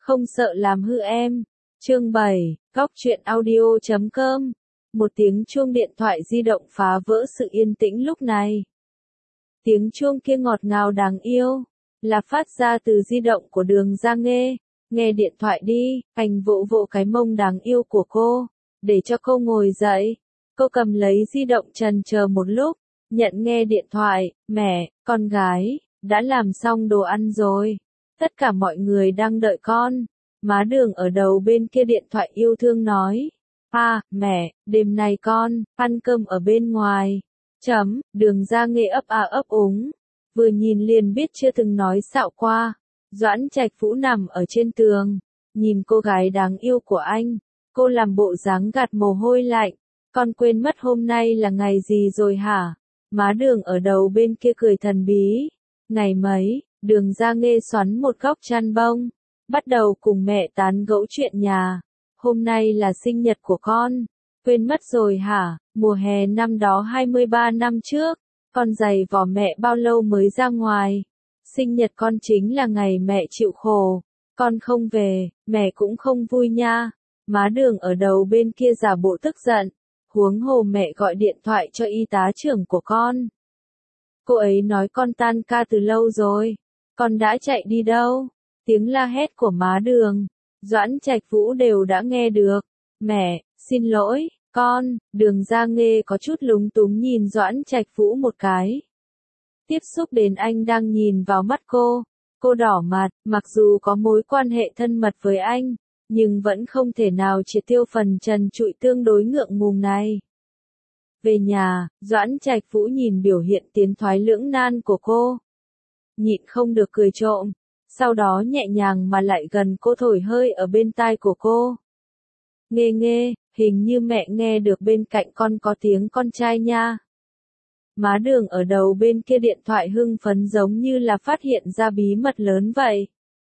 không sợ làm hư em. Chương 7, Góc truyện audio.com. Một tiếng chuông điện thoại di động phá vỡ sự yên tĩnh lúc này. Tiếng chuông kia ngọt ngào đáng yêu, là phát ra từ di động của Đường Gia Nghê. Nghe điện thoại đi, anh vỗ vỗ cái mông đáng yêu của cô, để cho cô ngồi dậy. Cô cầm lấy di động chần chờ một lúc, nhận nghe điện thoại. Mẹ, con gái, đã làm xong đồ ăn rồi. Tất cả mọi người đang đợi con. Má Đường ở đầu bên kia điện thoại yêu thương nói. Mẹ, đêm nay con, ăn cơm ở bên ngoài. Đường Gia Nghê ấp úng. Vừa nhìn liền biết chưa từng nói xạo qua. Doãn Trạch Vũ nằm ở trên tường, nhìn cô gái đáng yêu của anh. Cô làm bộ dáng gạt mồ hôi lạnh. Con quên mất hôm nay là ngày gì rồi hả? Má Đường ở đầu bên kia cười thần bí. Ngày mấy, Đường Gia Nghê xoắn một góc chăn bông, bắt đầu cùng mẹ tán gẫu chuyện nhà. Hôm nay là sinh nhật của con. Quên mất rồi hả? Mùa hè năm đó 23 năm trước, con giày vò mẹ bao lâu mới ra ngoài. Sinh nhật con chính là ngày mẹ chịu khổ. Con không về, mẹ cũng không vui nha. Má Đường ở đầu bên kia giả bộ tức giận. Huống hồ mẹ gọi điện thoại cho y tá trưởng của con. Cô ấy nói con tan ca từ lâu rồi. Con đã chạy đi đâu? Tiếng la hét của má Đường, Doãn Trạch Vũ đều đã nghe được. Mẹ, xin lỗi, con. Đường Gia Nghê có chút lúng túng nhìn Doãn Trạch Vũ một cái. Tiếp xúc đến anh đang nhìn vào mắt cô. Cô đỏ mặt, mặc dù có mối quan hệ thân mật với anh, nhưng vẫn không thể nào triệt tiêu phần trần trụi tương đối ngượng ngùng này. Về nhà, Doãn Trạch Vũ nhìn biểu hiện tiến thoái lưỡng nan của cô, nhịn không được cười trộm, sau đó nhẹ nhàng mà lại gần cô thổi hơi ở bên tai của cô. Nghe, hình như mẹ nghe được bên cạnh con có tiếng con trai nha. Má Đường ở đầu bên kia điện thoại hưng phấn giống như là phát hiện ra bí mật lớn vậy.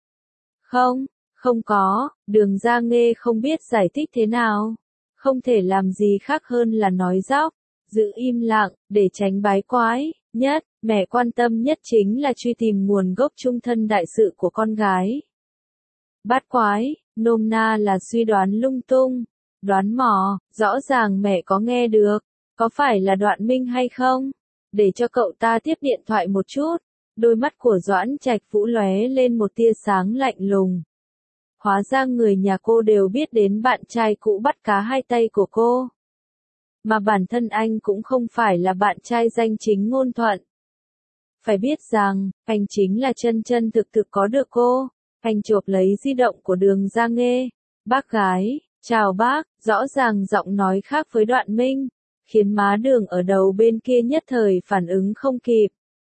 Không có. Đường Gia Nghê không biết giải thích thế nào. Không thể làm gì khác hơn là nói dóc, giữ im lặng, để tránh bái quái. Mẹ quan tâm nhất chính là truy tìm nguồn gốc trung thân đại sự của con gái. Bát quái, nôm na là suy đoán lung tung, đoán mò. Rõ ràng mẹ có nghe được. Có phải là Đoạn Minh hay không? Để cho cậu ta tiếp điện thoại một chút. Đôi mắt của Doãn Trạch Vũ lóe lên một tia sáng lạnh lùng. Hóa ra người nhà cô đều biết đến bạn trai cũ bắt cá hai tay của cô. Mà bản thân anh cũng không phải là bạn trai danh chính ngôn thuận. Phải biết rằng, anh chính là chân chân thực thực có được cô. Anh chộp lấy di động của Đường Gia Nghê. Bác gái, chào bác. Rõ ràng giọng nói khác với Đoạn Minh, khiến má Đường ở đầu bên kia nhất thời phản ứng không kịp.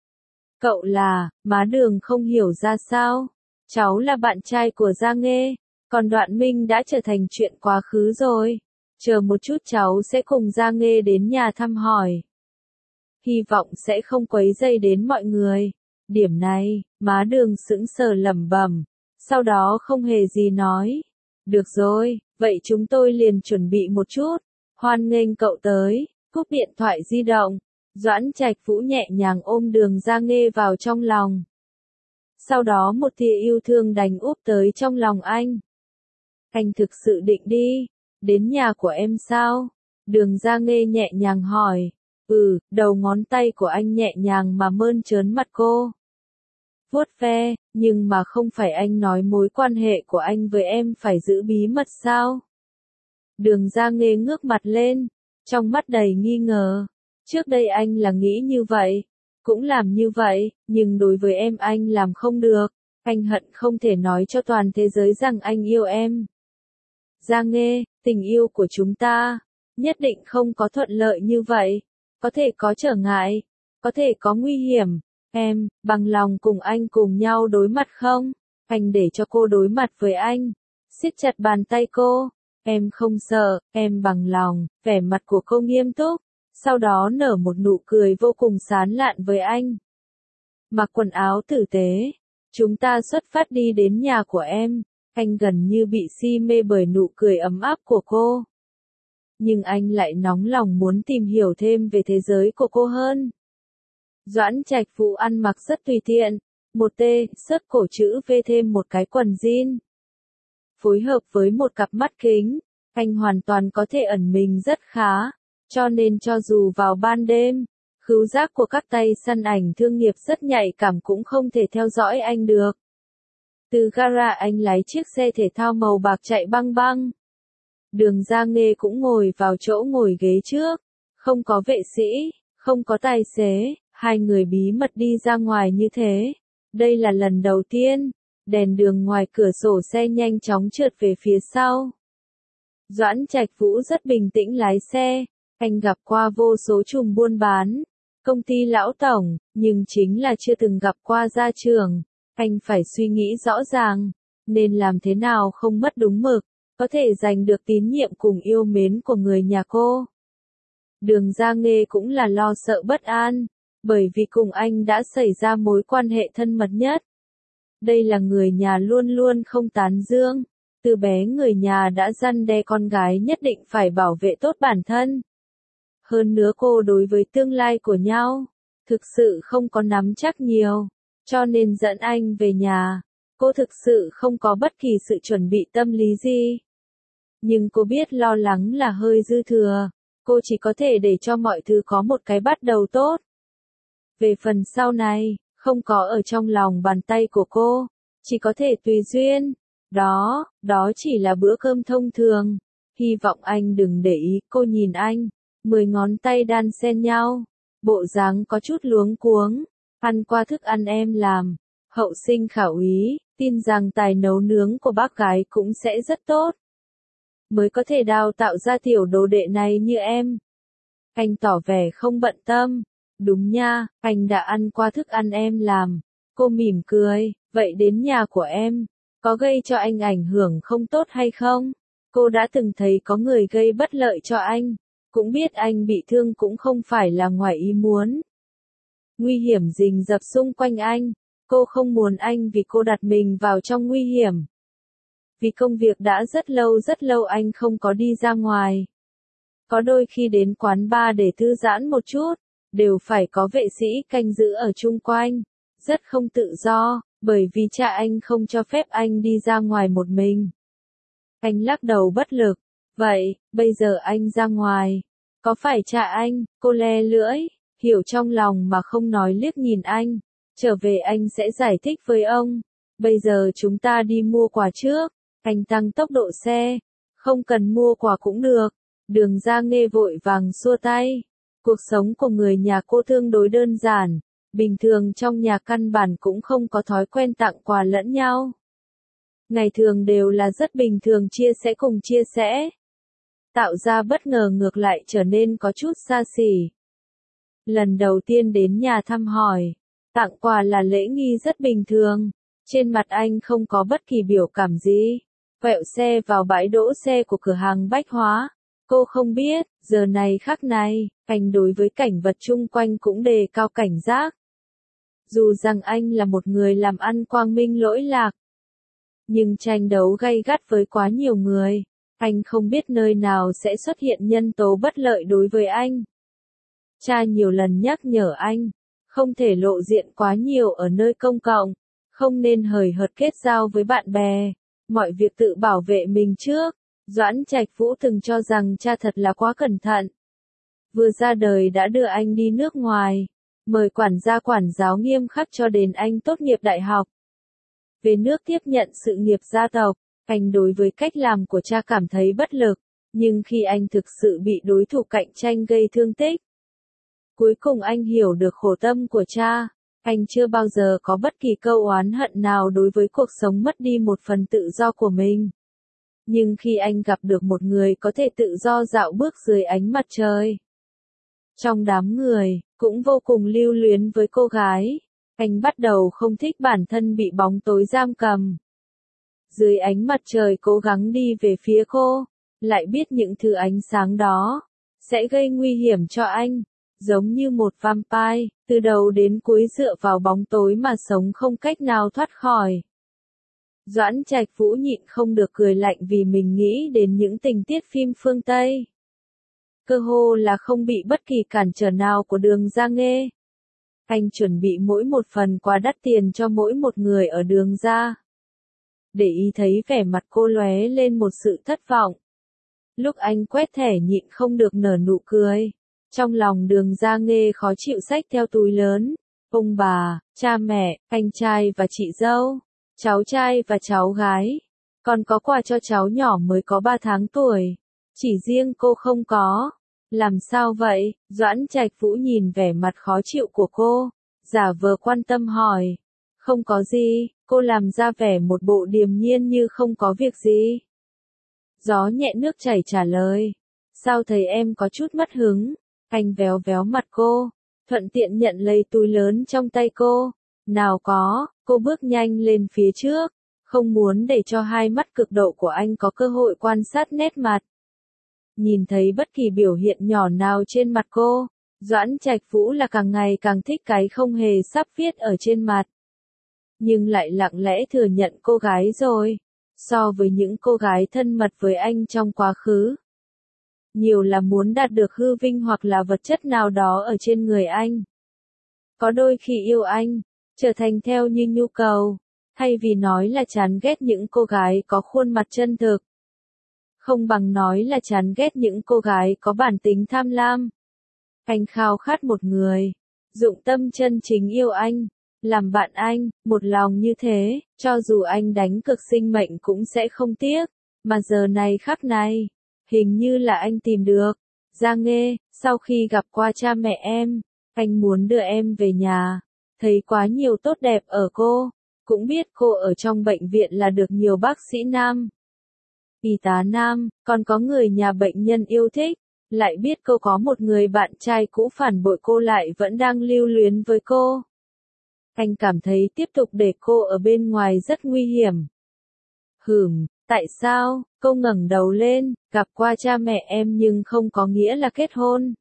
Cậu là, má Đường không hiểu ra sao. Cháu là bạn trai của Gia Nghê, còn Đoạn Minh đã trở thành chuyện quá khứ rồi. Chờ một chút cháu sẽ cùng Gia Nghê đến nhà thăm hỏi. Hy vọng sẽ không quấy rầy đến mọi người. Điểm này, má Đường sững sờ lẩm bẩm, sau đó không hề gì nói. Được rồi, vậy chúng tôi liền chuẩn bị một chút. Hoan nghênh cậu tới. Cúp điện thoại di động, Doãn Trạch Vũ nhẹ nhàng ôm Đường Gia Nghê vào trong lòng. Sau đó một tia yêu thương đánh úp tới trong lòng anh. Anh thực sự định đi đến nhà của em sao? Đường Gia Nghê nhẹ nhàng hỏi. Đầu ngón tay của anh nhẹ nhàng mà mơn trớn mặt cô. Vuốt ve, nhưng mà không phải anh nói mối quan hệ của anh với em phải giữ bí mật sao? Đường Gia Nghê ngước mặt lên, trong mắt đầy nghi ngờ. Trước đây anh là nghĩ như vậy, cũng làm như vậy, nhưng đối với em anh làm không được. Anh hận không thể nói cho toàn thế giới rằng anh yêu em. Gia Nghê, tình yêu của chúng ta nhất định không có thuận lợi như vậy. Có thể có trở ngại, có thể có nguy hiểm. Em, bằng lòng cùng anh cùng nhau đối mặt không? Anh để cho cô đối mặt với anh. Siết chặt bàn tay cô. Em không sợ, em bằng lòng. Vẻ mặt của cô nghiêm túc, sau đó nở một nụ cười vô cùng sán lạn với anh. Mặc quần áo tử tế, chúng ta xuất phát đi đến nhà của em. Anh gần như bị si mê bởi nụ cười ấm áp của cô. Nhưng anh lại nóng lòng muốn tìm hiểu thêm về thế giới của cô hơn. Doãn Trạch Vũ ăn mặc rất tùy tiện, một T, xớt cổ chữ V thêm một cái quần jean. phối hợp với một cặp mắt kính, anh hoàn toàn có thể ẩn mình rất khá, cho nên cho dù vào ban đêm, khứu giác của các tay săn ảnh thương nghiệp rất nhạy cảm cũng không thể theo dõi anh được. Từ gara anh lái chiếc xe thể thao màu bạc chạy băng băng. Đường Ra Nghê cũng ngồi vào chỗ ngồi ghế trước, không có vệ sĩ, không có tài xế, hai người bí mật đi ra ngoài như thế. Đây là lần đầu tiên, đèn đường ngoài cửa sổ xe nhanh chóng trượt về phía sau. Doãn Trạch Vũ rất bình tĩnh lái xe, anh gặp qua vô số trùm buôn bán, công ty lão tổng, nhưng chính là chưa từng gặp qua gia trưởng. Anh phải suy nghĩ rõ ràng, nên làm thế nào không mất đúng mực, có thể giành được tín nhiệm cùng yêu mến của người nhà cô. Đường Ra Nghê cũng là lo sợ bất an, bởi vì cùng anh đã xảy ra mối quan hệ thân mật nhất. Đây là người nhà luôn luôn không tán dương, từ bé người nhà đã răn đe con gái nhất định phải bảo vệ tốt bản thân. Hơn nữa cô đối với tương lai của nhau, thực sự không có nắm chắc nhiều, cho nên dẫn anh về nhà, cô thực sự không có bất kỳ sự chuẩn bị tâm lý gì. Nhưng cô biết lo lắng là hơi dư thừa, cô chỉ có thể để cho mọi thứ có một cái bắt đầu tốt. Về phần sau này, không có ở trong lòng bàn tay của cô, chỉ có thể tùy duyên. Đó chỉ là bữa cơm thông thường. Hy vọng anh đừng để ý. Cô nhìn anh, 10 ngón tay đan xen nhau, bộ dáng có chút luống cuống. Ăn qua thức ăn em làm, hậu sinh khảo ý, tin rằng tài nấu nướng của bác gái cũng sẽ rất tốt. Mới có thể đào tạo ra tiểu đồ đệ này như em. Anh tỏ vẻ không bận tâm. Đúng nha, anh đã ăn qua thức ăn em làm. Cô mỉm cười, vậy đến nhà của em, có gây cho anh ảnh hưởng không tốt hay không? Cô đã từng thấy có người gây bất lợi cho anh, cũng biết anh bị thương cũng không phải là ngoài ý muốn. Nguy hiểm rình rập xung quanh anh, cô không muốn anh vì cô đặt mình vào trong nguy hiểm. Vì công việc đã rất lâu anh không có đi ra ngoài. Có đôi khi đến quán bar để thư giãn một chút, đều phải có vệ sĩ canh giữ ở chung quanh, rất không tự do, bởi vì cha anh không cho phép anh đi ra ngoài một mình. Anh lắc đầu bất lực, vậy, bây giờ anh ra ngoài, có phải cha anh? Cô le lưỡi, hiểu trong lòng mà không nói liếc nhìn anh, trở về anh sẽ giải thích với ông, bây giờ chúng ta đi mua quà trước. Anh tăng tốc độ xe, không cần mua quà cũng được. Đường Ra Nghê vội vàng xua tay. Cuộc sống của người nhà cô tương đối đơn giản, bình thường trong nhà căn bản cũng không có thói quen tặng quà lẫn nhau. Ngày thường đều là rất bình thường chia sẻ cùng chia sẻ. Tạo ra bất ngờ ngược lại trở nên có chút xa xỉ. Lần đầu tiên đến nhà thăm hỏi, tặng quà là lễ nghi rất bình thường. Trên mặt anh không có bất kỳ biểu cảm gì. Quẹo xe vào bãi đỗ xe của cửa hàng bách hóa. Cô không biết, giờ này khắc này, anh đối với cảnh vật chung quanh cũng đề cao cảnh giác. Dù rằng anh là một người làm ăn quang minh lỗi lạc, nhưng tranh đấu gay gắt với quá nhiều người, anh không biết nơi nào sẽ xuất hiện nhân tố bất lợi đối với anh. Cha nhiều lần nhắc nhở anh, không thể lộ diện quá nhiều ở nơi công cộng, không nên hời hợt kết giao với bạn bè, mọi việc tự bảo vệ mình trước. Doãn Trạch Vũ từng cho rằng cha thật là quá cẩn thận. Vừa ra đời đã đưa anh đi nước ngoài, mời quản gia quản giáo nghiêm khắc cho đến anh tốt nghiệp đại học. Về nước tiếp nhận sự nghiệp gia tộc, anh đối với cách làm của cha cảm thấy bất lực, nhưng khi anh thực sự bị đối thủ cạnh tranh gây thương tích, cuối cùng anh hiểu được khổ tâm của cha. Anh chưa bao giờ có bất kỳ câu oán hận nào đối với cuộc sống mất đi một phần tự do của mình. Nhưng khi anh gặp được một người có thể tự do dạo bước dưới ánh mặt trời, trong đám người, cũng vô cùng lưu luyến với cô gái, anh bắt đầu không thích bản thân bị bóng tối giam cầm. Dưới ánh mặt trời cố gắng đi về phía cô, lại biết những thứ ánh sáng đó sẽ gây nguy hiểm cho anh, giống như một vampire, từ đầu đến cuối dựa vào bóng tối mà sống không cách nào thoát khỏi. Doãn Trạch Vũ nhịn không được cười lạnh vì mình nghĩ đến những tình tiết phim phương Tây. Cơ hồ là không bị bất kỳ cản trở nào của Đường Ra Nghê. Anh chuẩn bị mỗi một phần quà đắt tiền cho mỗi một người ở Đường Ra. để ý thấy vẻ mặt cô lóe lên một sự thất vọng. Lúc anh quét thẻ nhịn không được nở nụ cười. Trong lòng Đường Gia Nghê khó chịu xách theo túi lớn. Ông bà, cha mẹ, anh trai và chị dâu, cháu trai và cháu gái. Còn có quà cho cháu nhỏ mới có 3 tháng tuổi. Chỉ riêng cô không có. Làm sao vậy? Doãn Trạch Vũ nhìn vẻ mặt khó chịu của cô, giả vờ quan tâm hỏi. Không có gì, cô làm ra vẻ một bộ điềm nhiên như không có việc gì. Gió nhẹ nước chảy trả lời. Sao thấy em có chút mất hứng? Anh véo véo mặt cô, thuận tiện nhận lấy túi lớn trong tay cô. Nào có, cô bước nhanh lên phía trước, không muốn để cho hai mắt cực độ của anh có cơ hội quan sát nét mặt. Nhìn thấy bất kỳ biểu hiện nhỏ nào trên mặt cô, Doãn Trạch Vũ là càng ngày càng thích cái không hề sắp viết ở trên mặt. Nhưng lại lặng lẽ thừa nhận cô gái rồi, so với những cô gái thân mật với anh trong quá khứ. Nhiều là muốn đạt được hư vinh hoặc là vật chất nào đó ở trên người anh. Có đôi khi yêu anh, trở thành theo như nhu cầu, thay vì nói là chán ghét những cô gái có khuôn mặt chân thực. Không bằng nói là chán ghét những cô gái có bản tính tham lam. Anh khao khát một người, dụng tâm chân chính yêu anh, làm bạn anh, một lòng như thế, cho dù anh đánh cực sinh mệnh cũng sẽ không tiếc. Mà giờ này khắc này, hình như là anh tìm được. Gia Nghê, sau khi gặp qua cha mẹ em, anh muốn đưa em về nhà. Thấy quá nhiều tốt đẹp ở cô, cũng biết cô ở trong bệnh viện là được nhiều bác sĩ nam, y tá nam, còn có người nhà bệnh nhân yêu thích. Lại biết cô có một người bạn trai cũ phản bội cô lại vẫn đang lưu luyến với cô. Anh cảm thấy tiếp tục để cô ở bên ngoài rất nguy hiểm. Tại sao? Cô ngẩng đầu lên, gặp qua cha mẹ em nhưng không có nghĩa là kết hôn.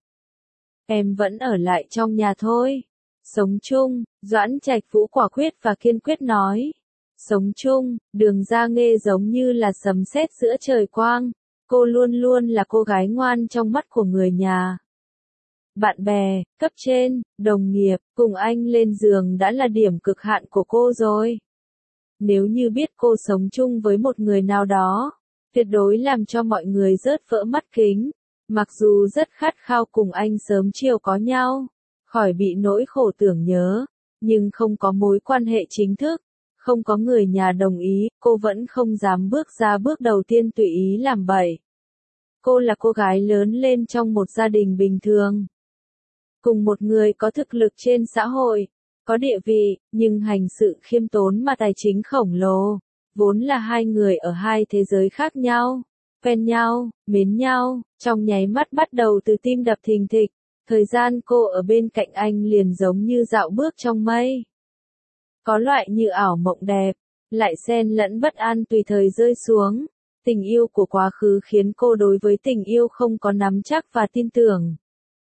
Em vẫn ở lại trong nhà thôi. Sống chung, Doãn Trạch Vũ quả quyết và kiên quyết nói. Sống chung, Đường Gia Nghê giống như là sấm sét giữa trời quang. Cô luôn luôn là cô gái ngoan trong mắt của người nhà. Bạn bè, cấp trên, đồng nghiệp, cùng anh lên giường đã là điểm cực hạn của cô rồi. Nếu như biết cô sống chung với một người nào đó, tuyệt đối làm cho mọi người rớt vỡ mắt kính. Mặc dù rất khát khao cùng anh sớm chiều có nhau, khỏi bị nỗi khổ tưởng nhớ, nhưng không có mối quan hệ chính thức, không có người nhà đồng ý, cô vẫn không dám bước ra bước đầu tiên tùy ý làm bậy. Cô là cô gái lớn lên trong một gia đình bình thường, cùng một người có thực lực trên xã hội, có địa vị, nhưng hành sự khiêm tốn mà tài chính khổng lồ, vốn là hai người ở hai thế giới khác nhau, quen nhau, mến nhau, trong nháy mắt bắt đầu từ tim đập thình thịch, thời gian cô ở bên cạnh anh liền giống như dạo bước trong mây. Có loại như ảo mộng đẹp, lại xen lẫn bất an tùy thời rơi xuống. Tình yêu của quá khứ khiến cô đối với tình yêu không có nắm chắc và tin tưởng.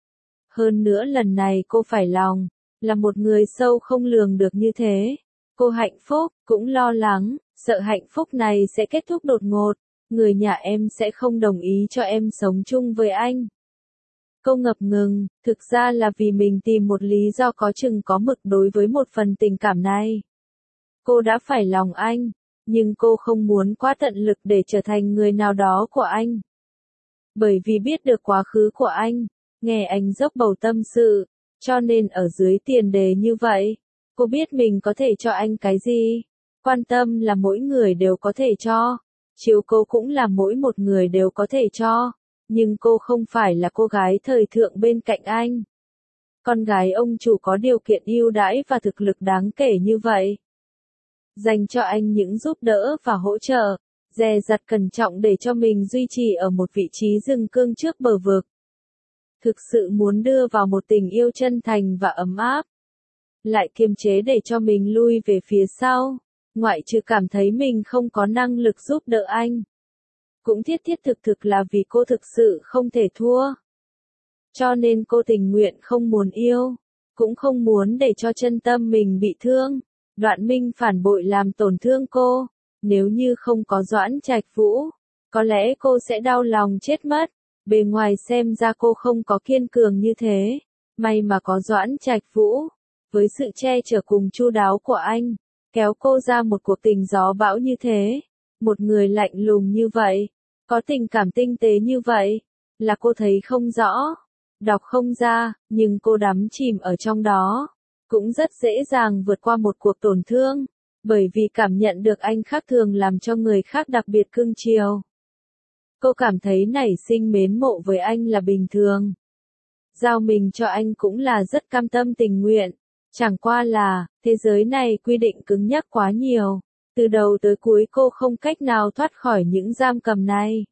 Hơn nữa lần này cô phải lòng, là một người sâu không lường được như thế. Cô hạnh phúc, cũng lo lắng, sợ hạnh phúc này sẽ kết thúc đột ngột, người nhà em sẽ không đồng ý cho em sống chung với anh. Cô ngập ngừng, thực ra là vì mình tìm một lý do có chừng có mực đối với một phần tình cảm này. Cô đã phải lòng anh, nhưng cô không muốn quá tận lực để trở thành người nào đó của anh. Bởi vì biết được quá khứ của anh, nghe anh dốc bầu tâm sự, cho nên ở dưới tiền đề như vậy, cô biết mình có thể cho anh cái gì. Quan tâm là mỗi người đều có thể cho, chiếu cố cũng là mỗi một người đều có thể cho, nhưng cô không phải là cô gái thời thượng bên cạnh anh. Con gái ông chủ có điều kiện ưu đãi và thực lực đáng kể như vậy. Dành cho anh những giúp đỡ và hỗ trợ, dè dặt cẩn trọng để cho mình duy trì ở một vị trí dừng cương trước bờ vực. Thực sự muốn đưa vào một tình yêu chân thành và ấm áp. Lại kiềm chế để cho mình lui về phía sau, ngoại trừ cảm thấy mình không có năng lực giúp đỡ anh. Cũng thiết thực là vì cô thực sự không thể thua. Cho nên cô tình nguyện không muốn yêu, cũng không muốn để cho chân tâm mình bị thương. Đoạn Minh phản bội làm tổn thương cô, nếu như không có Doãn Trạch Vũ, có lẽ cô sẽ đau lòng chết mất. Bề ngoài xem ra cô không có kiên cường như thế, may mà có Doãn Trạch Vũ, với sự che chở cùng chu đáo của anh, kéo cô ra một cuộc tình gió bão như thế. Một người lạnh lùng như vậy, có tình cảm tinh tế như vậy, là cô thấy không rõ, đọc không ra, nhưng cô đắm chìm ở trong đó. Cũng rất dễ dàng vượt qua một cuộc tổn thương, bởi vì cảm nhận được anh khác thường làm cho người khác đặc biệt cưng chiều. Cô cảm thấy nảy sinh mến mộ với anh là bình thường. Giao mình cho anh cũng là rất cam tâm tình nguyện. Chẳng qua là, thế giới này quy định cứng nhắc quá nhiều. Từ đầu tới cuối cô không cách nào thoát khỏi những giam cầm này.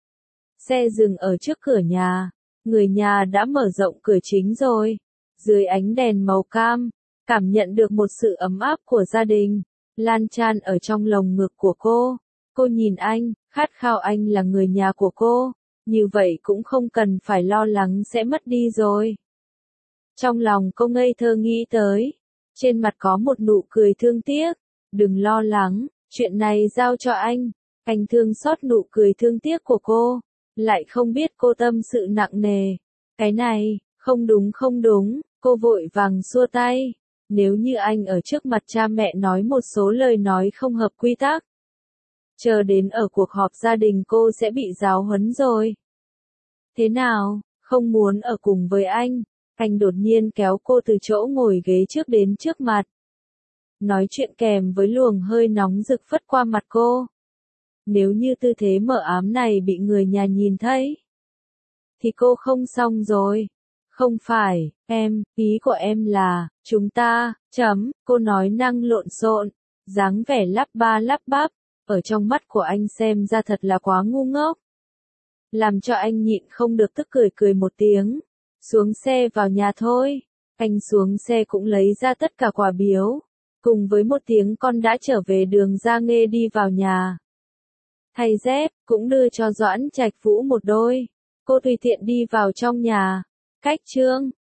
Xe dừng ở trước cửa nhà. Người nhà đã mở rộng cửa chính rồi. Dưới ánh đèn màu cam, cảm nhận được một sự ấm áp của gia đình, lan tràn ở trong lồng ngực của cô. Cô nhìn anh, khát khao anh là người nhà của cô. Như vậy cũng không cần phải lo lắng sẽ mất đi rồi. Trong lòng cô ngây thơ nghĩ tới. Trên mặt có một nụ cười thương tiếc. Đừng lo lắng, chuyện này giao cho anh. Anh thương xót nụ cười thương tiếc của cô. Lại không biết cô tâm sự nặng nề. Cái này, không đúng, cô vội vàng xua tay. Nếu như anh ở trước mặt cha mẹ nói một số lời nói không hợp quy tắc, chờ đến ở cuộc họp gia đình cô sẽ bị giáo huấn rồi. Thế nào, không muốn ở cùng với anh? Anh đột nhiên kéo cô từ chỗ ngồi ghế trước đến trước mặt. Nói chuyện kèm với luồng hơi nóng rực phất qua mặt cô. Nếu như tư thế mờ ám này bị người nhà nhìn thấy, thì cô không xong rồi. Không phải, ý của em là, chúng ta, cô nói năng lộn xộn, dáng vẻ lắp ba lắp bắp, ở trong mắt của anh xem ra thật là quá ngu ngốc. Làm cho anh nhịn không được tức cười một tiếng. Xuống xe vào nhà thôi. Anh xuống xe cũng lấy ra tất cả quà biếu. Cùng với một tiếng con đã trở về đường ra Nghê đi vào nhà. Thay dép, cũng đưa cho Doãn Trạch Vũ một đôi. Cô tùy tiện đi vào trong nhà. Cách Trương,